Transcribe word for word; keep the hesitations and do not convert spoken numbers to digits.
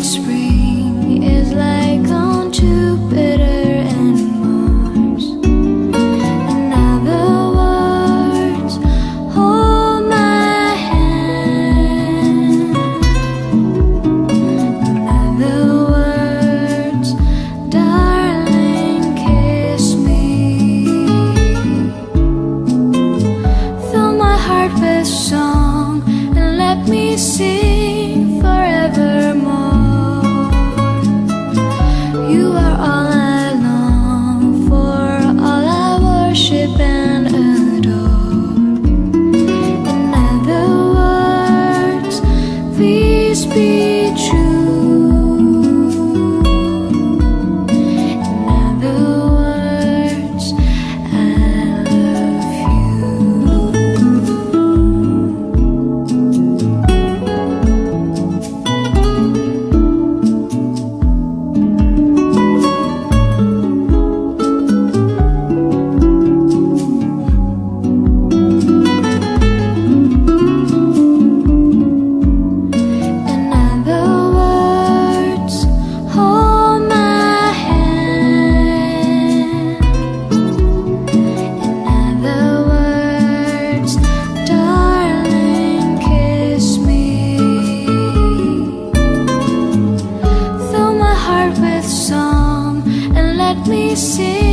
spring is like on Jupiter and Mars. In other words, hold my hand. In other words, darling, kiss me. Fill my heart with song and let me sing forevermore. You are all I long for, all I worship and adore. In other words, please be true. In other words, I love you. In other words, hold my hand. In other words, darling, kiss me. Fill my heart with song and let me sing